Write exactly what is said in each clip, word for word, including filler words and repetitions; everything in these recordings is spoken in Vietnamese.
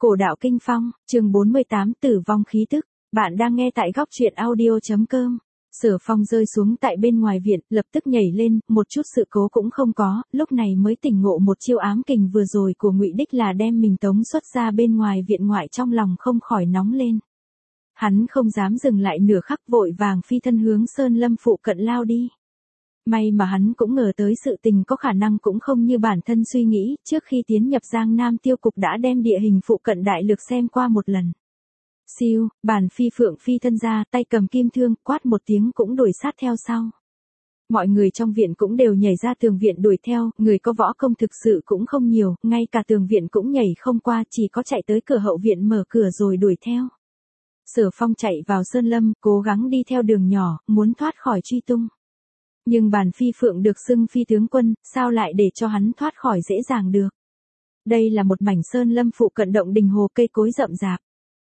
Cổ đạo kinh phong, chương bốn mươi tám tử vong khí tức. Bạn đang nghe tại góc truyện audio.com. Sở Phong rơi xuống tại bên ngoài viện, lập tức nhảy lên, một chút sự cố cũng không có, lúc này mới tỉnh ngộ một chiêu ám kình vừa rồi của Ngụy Đích là đem mình tống xuất ra bên ngoài viện ngoại, trong lòng không khỏi nóng lên. Hắn không dám dừng lại nửa khắc, vội vàng phi thân hướng Sơn Lâm phụ cận lao đi. May mà hắn cũng ngờ tới sự tình có khả năng cũng không như bản thân suy nghĩ, trước khi tiến nhập Giang Nam tiêu cục đã đem địa hình phụ cận đại lược xem qua một lần. Siêu, bản phi phượng phi thân ra, tay cầm kim thương, quát một tiếng cũng đuổi sát theo sau. Mọi người trong viện cũng đều nhảy ra tường viện đuổi theo, người có võ công thực sự cũng không nhiều, ngay cả tường viện cũng nhảy không qua, chỉ có chạy tới cửa hậu viện mở cửa rồi đuổi theo. Sở Phong chạy vào Sơn Lâm, cố gắng đi theo đường nhỏ, muốn thoát khỏi truy tung. Nhưng bản phi phượng được xưng phi tướng quân, sao lại để cho hắn thoát khỏi dễ dàng được. Đây là một mảnh Sơn Lâm phụ cận động đình hồ, cây cối rậm rạp.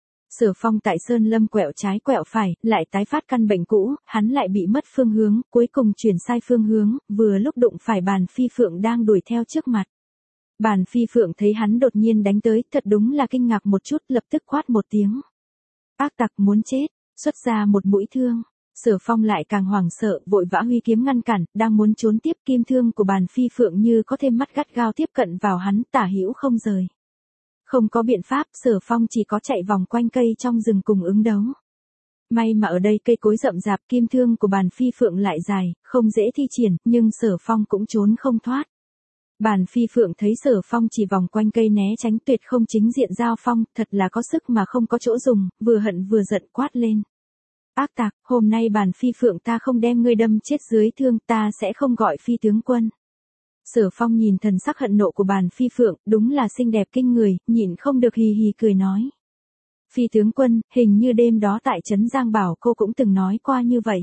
Sở Phong tại Sơn Lâm quẹo trái quẹo phải, lại tái phát căn bệnh cũ, hắn lại bị mất phương hướng, cuối cùng chuyển sai phương hướng, vừa lúc đụng phải bản phi phượng đang đuổi theo trước mặt. Bản phi phượng thấy hắn đột nhiên đánh tới, thật đúng là kinh ngạc một chút, lập tức quát một tiếng. Ác tặc muốn chết, xuất ra một mũi thương. Sở Phong lại càng hoảng sợ, vội vã huy kiếm ngăn cản, đang muốn trốn tiếp, kim thương của bản phi phượng như có thêm mắt gắt gao tiếp cận vào hắn, tả hữu không rời. Không có biện pháp, Sở Phong chỉ có chạy vòng quanh cây trong rừng cùng ứng đấu. May mà ở đây cây cối rậm rạp, kim thương của bản phi phượng lại dài, không dễ thi triển, nhưng Sở Phong cũng trốn không thoát. Bản phi phượng thấy Sở Phong chỉ vòng quanh cây né tránh, tuyệt không chính diện giao phong, thật là có sức mà không có chỗ dùng, vừa hận vừa giận quát lên. Ác tặc, hôm nay bản phi phượng ta không đem ngươi đâm chết dưới thương, ta sẽ không gọi phi tướng quân. Sở Phong nhìn thần sắc hận nộ của bản phi phượng, đúng là xinh đẹp kinh người, nhịn không được hì hì cười nói. Phi tướng quân, hình như đêm đó tại trấn Giang Bảo cô cũng từng nói qua như vậy.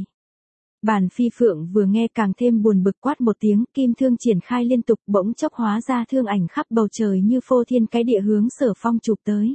Bản phi phượng vừa nghe càng thêm buồn bực, quát một tiếng, kim thương triển khai liên tục, bỗng chốc hóa ra thương ảnh khắp bầu trời như phô thiên cái địa hướng Sở Phong chụp tới.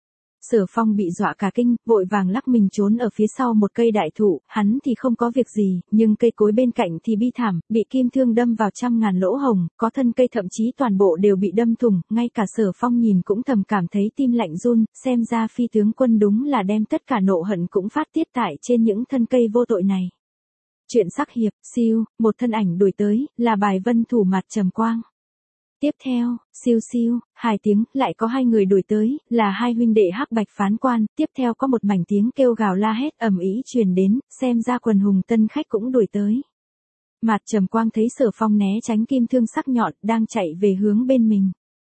Sở Phong bị dọa cả kinh, vội vàng lắc mình trốn ở phía sau một cây đại thụ, hắn thì không có việc gì, nhưng cây cối bên cạnh thì bi thảm, bị kim thương đâm vào trăm ngàn lỗ hồng, có thân cây thậm chí toàn bộ đều bị đâm thủng, ngay cả Sở Phong nhìn cũng thầm cảm thấy tim lạnh run, xem ra phi tướng quân đúng là đem tất cả nộ hận cũng phát tiết tại trên những thân cây vô tội này. Chuyện sắc hiệp, siêu, một thân ảnh đuổi tới, là bài vân thủ Mạt Trầm Quang. Tiếp theo, siêu siêu, hai tiếng, lại có hai người đuổi tới, là hai huynh đệ Hắc Bạch Phán Quan, tiếp theo có một mảnh tiếng kêu gào la hét ầm ĩ truyền đến, xem ra quần hùng tân khách cũng đuổi tới. Mạt Trầm Quang thấy Sở Phong né tránh kim thương sắc nhọn, đang chạy về hướng bên mình.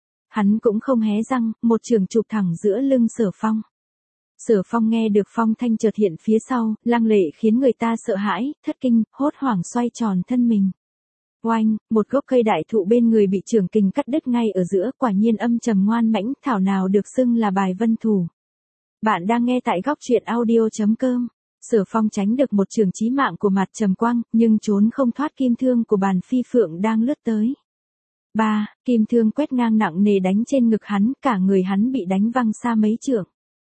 Hắn cũng không hé răng, một trường chụp thẳng giữa lưng Sở Phong. Sở Phong nghe được phong thanh chợt hiện phía sau, lăng lệ khiến người ta sợ hãi, thất kinh, hốt hoảng xoay tròn thân mình. Oanh, một gốc cây đại thụ bên người bị trường kình cắt đứt ngay ở giữa, quả nhiên âm trầm ngoan mãnh, thảo nào được xưng là bài vân thủ. Bạn đang nghe tại góc truyện audio.com. Sở Phong tránh được một trường chí mạng của Mạt Trầm Quang, nhưng trốn không thoát kim thương của bản phi phượng đang lướt tới. Ba, kim thương quét ngang nặng nề đánh trên ngực hắn, cả người hắn bị đánh văng xa mấy trượng.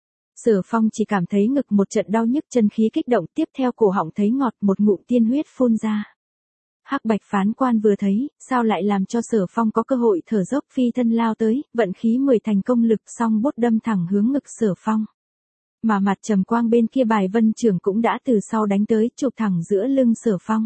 Sở Phong chỉ cảm thấy ngực một trận đau nhức, chân khí kích động, tiếp theo cổ họng thấy ngọt, một ngụm tiên huyết phun ra. Hắc Bạch Phán Quan vừa thấy, sao lại làm cho Sở Phong có cơ hội thở dốc, phi thân lao tới, vận khí mười thành công lực, song bút đâm thẳng hướng ngực Sở Phong. Mà Mạt Trầm Quang bên kia bài vân trưởng cũng đã từ sau đánh tới, chụp thẳng giữa lưng Sở Phong.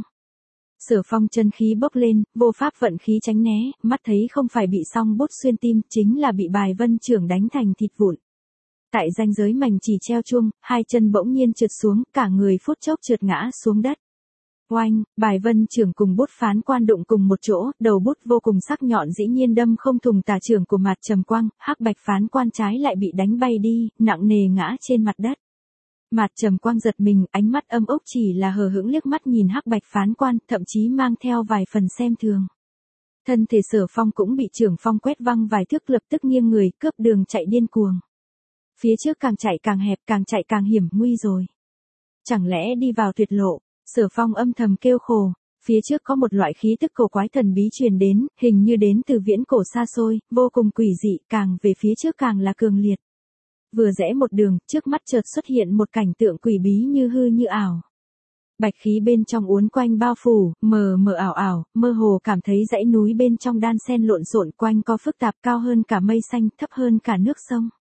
Sở Phong chân khí bốc lên, vô pháp vận khí tránh né, mắt thấy không phải bị song bút xuyên tim, chính là bị bài vân trưởng đánh thành thịt vụn. Tại ranh giới mảnh chỉ treo chuông, hai chân bỗng nhiên trượt xuống, cả người phút chốc trượt ngã xuống đất. Oanh, bài vân trưởng cùng bút phán quan đụng cùng một chỗ, đầu bút vô cùng sắc nhọn dĩ nhiên đâm không thùng tà trưởng của Mạt Trầm Quang, Hắc Bạch Phán Quan trái lại bị đánh bay đi, nặng nề ngã trên mặt đất. Mạt Trầm Quang giật mình, ánh mắt âm ốc chỉ là hờ hững liếc mắt nhìn Hắc Bạch Phán Quan, thậm chí mang theo vài phần xem thường. Thân thể Sở Phong cũng bị trưởng phong quét văng vài thước, lập tức nghiêng người, cướp đường chạy điên cuồng. Phía trước càng chạy càng hẹp, càng chạy càng hiểm nguy rồi. Chẳng lẽ đi vào tuyệt lộ? Sở Phong âm thầm kêu khổ, phía trước có một loại khí tức cổ quái thần bí truyền đến, hình như đến từ viễn cổ xa xôi, vô cùng quỷ dị, càng về phía trước càng là cường liệt. Vừa rẽ một đường, trước mắt chợt xuất hiện một cảnh tượng quỷ bí như hư như ảo. Bạch khí bên trong uốn quanh bao phủ, mờ mờ ảo ảo, mơ hồ cảm thấy dãy núi bên trong đan xen lộn xộn, quanh co phức tạp, cao hơn cả mây xanh, thấp hơn cả nước sông.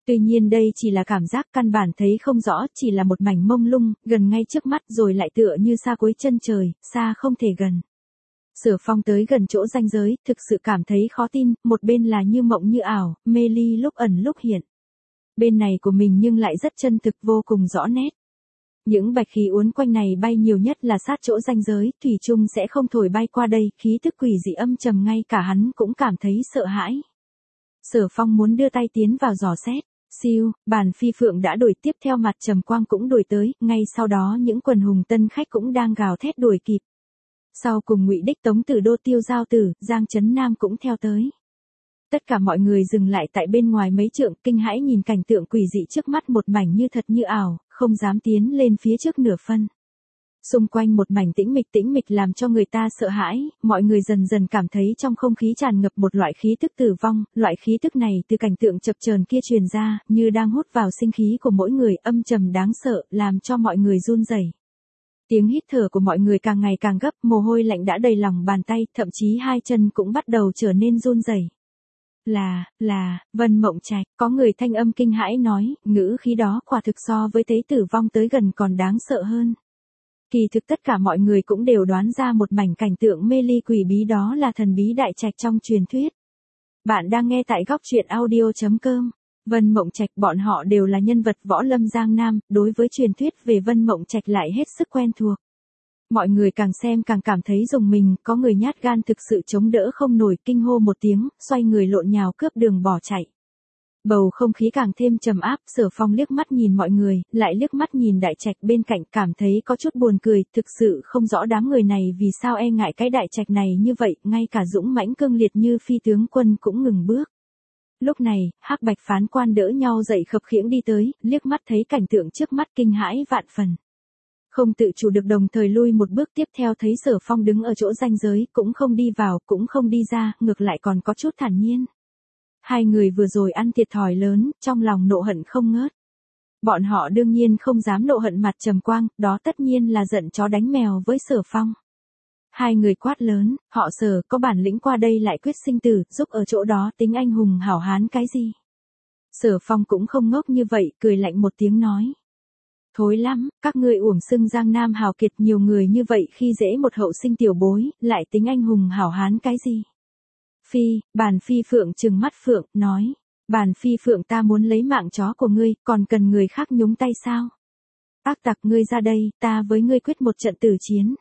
Tuy nhiên đây chỉ là cảm giác, căn bản thấy không rõ, chỉ là một mảnh mông lung, gần ngay trước mắt rồi lại tựa như xa cuối chân trời, xa không thể gần. Sở Phong tới gần chỗ ranh giới, thực sự cảm thấy khó tin, một bên là như mộng như ảo, mê ly lúc ẩn lúc hiện. Bên này của mình nhưng lại rất chân thực, vô cùng rõ nét. Những bạch khí uốn quanh này bay nhiều nhất là sát chỗ ranh giới, thủy chung sẽ không thổi bay qua đây, khí tức quỷ dị âm trầm ngay cả hắn cũng cảm thấy sợ hãi. Sở Phong muốn đưa tay tiến vào dò xét. Siêu, bàn phi phượng đã đuổi, tiếp theo mặt trầm quang cũng đuổi tới, ngay sau đó những quần hùng tân khách cũng đang gào thét đuổi kịp. Sau cùng Ngụy Đích, Tống Tử Đô, Tiêu Giao Tử, Giang Trấn Nam cũng theo tới. Tất cả mọi người dừng lại tại bên ngoài mấy trượng, kinh hãi nhìn cảnh tượng quỷ dị trước mắt, một mảnh như thật như ảo, không dám tiến lên phía trước nửa phân. Xung quanh một mảnh tĩnh mịch tĩnh mịch làm cho người ta sợ hãi, mọi người dần dần cảm thấy trong không khí tràn ngập một loại khí tức tử vong, loại khí tức này từ cảnh tượng chập chờn kia truyền ra, như đang hút vào sinh khí của mỗi người, âm trầm đáng sợ, làm cho mọi người run rẩy. Tiếng hít thở của mọi người càng ngày càng gấp, mồ hôi lạnh đã đầy lòng bàn tay, thậm chí hai chân cũng bắt đầu trở nên run rẩy. Là, là, Vân Mộng Trạch, có người thanh âm kinh hãi nói, ngữ khí đó quả thực so với thấy tử vong tới gần còn đáng sợ hơn. Kỳ thực tất cả mọi người cũng đều đoán ra một mảnh cảnh tượng mê ly quỷ bí, đó là thần bí đại trạch trong truyền thuyết. Bạn đang nghe tại góc truyện audio chấm com. Vân Mộng Trạch, bọn họ đều là nhân vật võ lâm Giang Nam, đối với truyền thuyết về Vân Mộng Trạch lại hết sức quen thuộc. Mọi người càng xem càng cảm thấy rùng mình, có người nhát gan thực sự chống đỡ không nổi, kinh hô một tiếng, xoay người lộn nhào cướp đường bỏ chạy. Bầu không khí càng thêm trầm áp, Sở Phong liếc mắt nhìn mọi người, lại liếc mắt nhìn đại trạch bên cạnh, cảm thấy có chút buồn cười, thực sự không rõ đám người này vì sao e ngại cái đại trạch này như vậy, ngay cả dũng mãnh cương liệt như Phi tướng quân cũng ngừng bước. Lúc này, Hắc Bạch phán quan đỡ nhau dậy khập khiễng đi tới, liếc mắt thấy cảnh tượng trước mắt kinh hãi vạn phần. Không tự chủ được đồng thời lui một bước, tiếp theo thấy Sở Phong đứng ở chỗ ranh giới, cũng không đi vào, cũng không đi ra, ngược lại còn có chút thản nhiên. Hai người vừa rồi ăn thiệt thòi lớn, trong lòng nộ hận không ngớt. Bọn họ đương nhiên không dám nộ hận mặt trầm quang, đó tất nhiên là giận chó đánh mèo với Sở Phong. Hai người quát lớn, họ Sở, có bản lĩnh qua đây lại quyết sinh tử, giúp ở chỗ đó tính anh hùng hảo hán cái gì. Sở Phong cũng không ngốc như vậy, cười lạnh một tiếng nói. Thối lắm, các ngươi uổng xưng Giang Nam hào kiệt, nhiều người như vậy khi dễ một hậu sinh tiểu bối, lại tính anh hùng hảo hán cái gì. Phi, bàn Phi Phượng trừng mắt Phượng, nói. Bàn Phi Phượng, ta muốn lấy mạng chó của ngươi, còn cần người khác nhúng tay sao? Ác tặc, ngươi ra đây, ta với ngươi quyết một trận tử chiến.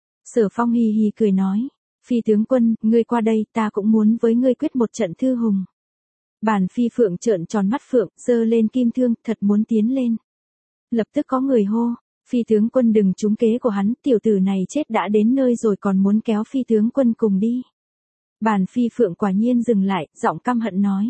Sở Phong hì hì cười nói. Phi tướng quân, ngươi qua đây, ta cũng muốn với ngươi quyết một trận thư hùng. Bàn Phi Phượng trợn tròn mắt Phượng, giơ lên kim thương, thật muốn tiến lên. Lập tức có người hô. Phi tướng quân đừng trúng kế của hắn, tiểu tử này chết đã đến nơi rồi còn muốn kéo Phi tướng quân cùng đi. Bàn Phi Phượng quả nhiên dừng lại, giọng căm hận nói.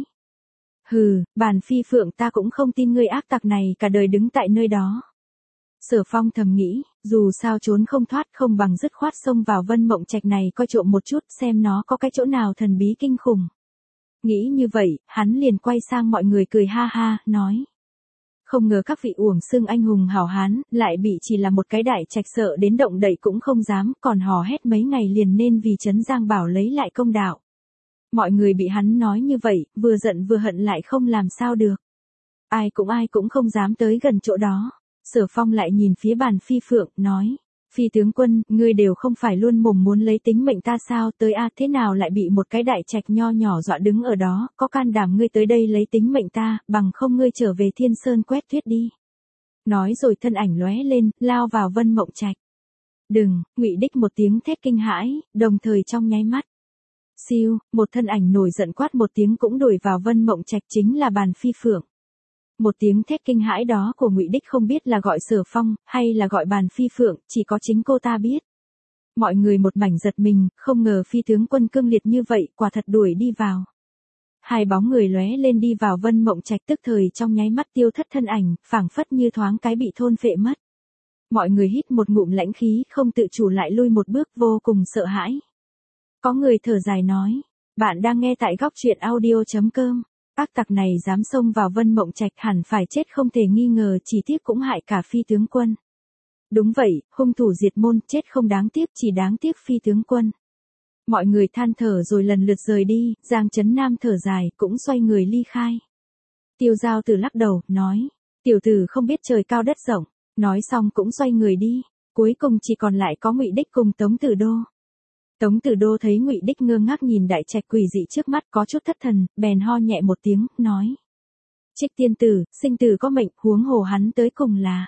Hừ, Bàn Phi Phượng, ta cũng không tin ngươi ác tặc này cả đời đứng tại nơi đó. Sở Phong thầm nghĩ, dù sao trốn không thoát, không bằng dứt khoát xông vào Vân Mộng Trạch này coi trộm một chút, xem nó có cái chỗ nào thần bí kinh khủng. Nghĩ như vậy, hắn liền quay sang mọi người cười ha ha, nói. Không ngờ các vị uổng xưng anh hùng hảo hán, lại bị chỉ là một cái đại trạch sợ đến động đậy cũng không dám, còn hò hét mấy ngày liền nên vì Trấn Giang Bảo lấy lại công đạo. Mọi người bị hắn nói như vậy, vừa giận vừa hận lại không làm sao được. Ai cũng ai cũng không dám tới gần chỗ đó. Sở Phong lại nhìn phía Bàn Phi Phượng, nói. Phi tướng quân, ngươi đều không phải luôn mồm muốn lấy tính mệnh ta sao, tới a thế nào lại bị một cái đại trạch nho nhỏ dọa đứng ở đó, có can đảm ngươi tới đây lấy tính mệnh ta, bằng không ngươi trở về Thiên Sơn quét tuyết đi. Nói rồi thân ảnh lóe lên, lao vào Vân Mộng Trạch. Đừng, Ngụy Đích một tiếng thét kinh hãi, đồng thời trong nháy mắt. Siêu, một thân ảnh nổi giận quát một tiếng cũng đuổi vào Vân Mộng Trạch, chính là Bàn Phi Phượng. Một tiếng thét kinh hãi đó của Ngụy Đích không biết là gọi Sở Phong, hay là gọi Bàn Phi Phượng, chỉ có chính cô ta biết. Mọi người một mảnh giật mình, không ngờ Phi tướng quân cương liệt như vậy, quả thật đuổi đi vào. Hai bóng người lóe lên đi vào Vân Mộng Trạch, tức thời trong nháy mắt tiêu thất thân ảnh, phảng phất như thoáng cái bị thôn phệ mất. Mọi người hít một ngụm lãnh khí, không tự chủ lại lui một bước, vô cùng sợ hãi. Có người thở dài nói, bạn đang nghe tại góc truyện audio chấm com. Ác tặc này dám xông vào Vân Mộng Trạch hẳn phải chết không thể nghi ngờ, chỉ tiếc cũng hại cả Phi tướng quân. Đúng vậy, hung thủ diệt môn, chết không đáng tiếc, chỉ đáng tiếc Phi tướng quân. Mọi người than thở rồi lần lượt rời đi, Giang Trấn Nam thở dài, cũng xoay người ly khai. Tiêu Giao Tử lắc đầu, nói, tiểu tử không biết trời cao đất rộng, nói xong cũng xoay người đi, cuối cùng chỉ còn lại có Ngụy Đích cùng Tống Tử Đô. Tống Tử Đô thấy Ngụy Đích ngơ ngác nhìn đại trạch quỷ dị trước mắt có chút thất thần, bèn ho nhẹ một tiếng, nói. Trích tiên tử, sinh tử có mệnh, huống hồ hắn tới cùng là.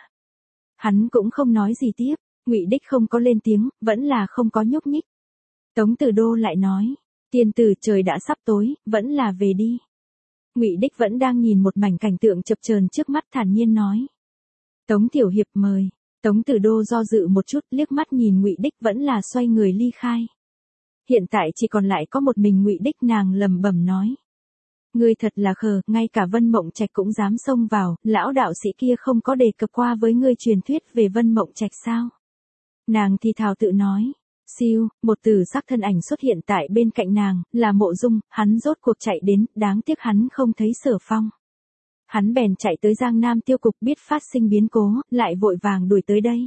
Hắn cũng không nói gì tiếp, Ngụy Đích không có lên tiếng, vẫn là không có nhúc nhích. Tống Tử Đô lại nói, tiên tử trời đã sắp tối, vẫn là về đi. Ngụy Đích vẫn đang nhìn một mảnh cảnh tượng chập chờn trước mắt thản nhiên nói. Tống tiểu hiệp mời. Tống Tử Đô do dự một chút, liếc mắt nhìn Ngụy Đích vẫn là xoay người ly khai. Hiện tại chỉ còn lại có một mình Ngụy Đích, nàng lẩm bẩm nói. Ngươi thật là khờ, ngay cả Vân Mộng Trạch cũng dám xông vào, lão đạo sĩ kia không có đề cập qua với ngươi truyền thuyết về Vân Mộng Trạch sao? Nàng thì thào tự nói. Siêu, một tử sắc thân ảnh xuất hiện tại bên cạnh nàng, là Mộ Dung, hắn rốt cuộc chạy đến, đáng tiếc hắn không thấy Sở Phong. Hắn bèn chạy tới Giang Nam Tiêu Cục, biết phát sinh biến cố, lại vội vàng đuổi tới đây.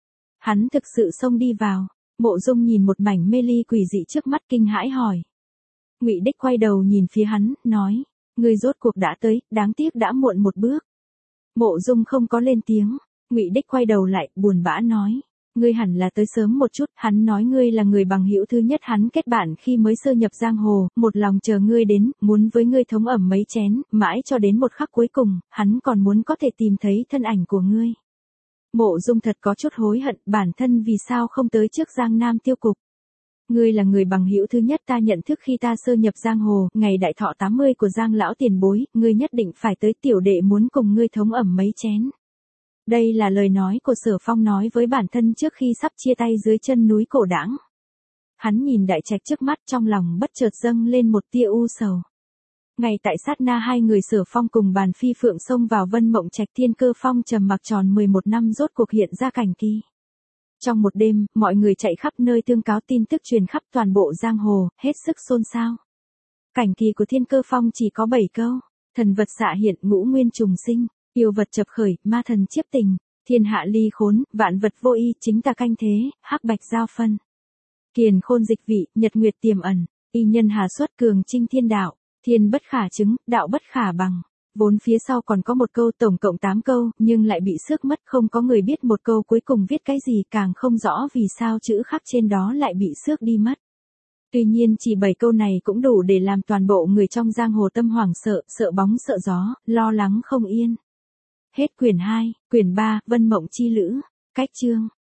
Hắn thực sự xông đi vào, Mộ Dung nhìn một mảnh mê ly quỷ dị trước mắt kinh hãi hỏi. Ngụy Đích quay đầu nhìn phía hắn, nói, ngươi rốt cuộc đã tới, đáng tiếc đã muộn một bước. Mộ Dung không có lên tiếng, Ngụy Đích quay đầu lại, buồn bã nói, ngươi hẳn là tới sớm một chút, hắn nói ngươi là người bằng hữu thứ nhất hắn kết bạn khi mới sơ nhập giang hồ, một lòng chờ ngươi đến, muốn với ngươi thống ẩm mấy chén, mãi cho đến một khắc cuối cùng, hắn còn muốn có thể tìm thấy thân ảnh của ngươi. Mộ Dung thật có chút hối hận, bản thân vì sao không tới trước Giang Nam Tiêu Cục. Ngươi là người bằng hữu thứ nhất ta nhận thức khi ta sơ nhập giang hồ, ngày đại thọ tám mươi của Giang lão tiền bối, ngươi nhất định phải tới, tiểu đệ muốn cùng ngươi thống ẩm mấy chén. Đây là lời nói của Sở Phong nói với bản thân trước khi sắp chia tay dưới chân núi Cổ Đãng. Hắn nhìn đại trạch trước mắt, trong lòng bất chợt dâng lên một tia u sầu. Ngay tại sát na hai người Sở Phong cùng Bàn Phi Phượng xông vào Vân Mộng Trạch, Thiên Cơ Phong trầm mặc tròn mười một năm rốt cuộc hiện ra cảnh kỳ. Trong một đêm, mọi người chạy khắp nơi tương cáo, tin tức truyền khắp toàn bộ giang hồ, hết sức xôn xao. Cảnh kỳ của Thiên Cơ Phong chỉ có bảy câu: thần vật xạ hiện, ngũ nguyên trùng sinh, yêu vật chập khởi, ma thần chiếp tình, thiên hạ ly khốn, vạn vật vô y, chính tà canh thế, hắc bạch giao phân. Kiền khôn dịch vị, nhật nguyệt tiềm ẩn, y nhân hà xuất, cường trinh thiên đạo, thiên bất khả chứng, đạo bất khả bằng. Vốn phía sau còn có một câu, tổng cộng tám câu, nhưng lại bị xước mất, không có người biết một câu cuối cùng viết cái gì, càng không rõ vì sao chữ khắc trên đó lại bị xước đi mất. Tuy nhiên chỉ bảy câu này cũng đủ để làm toàn bộ người trong giang hồ tâm hoảng sợ, sợ bóng sợ gió, lo lắng không yên. Hết quyển hai, quyển ba, Vân Mộng Chi Lữ, cách chương.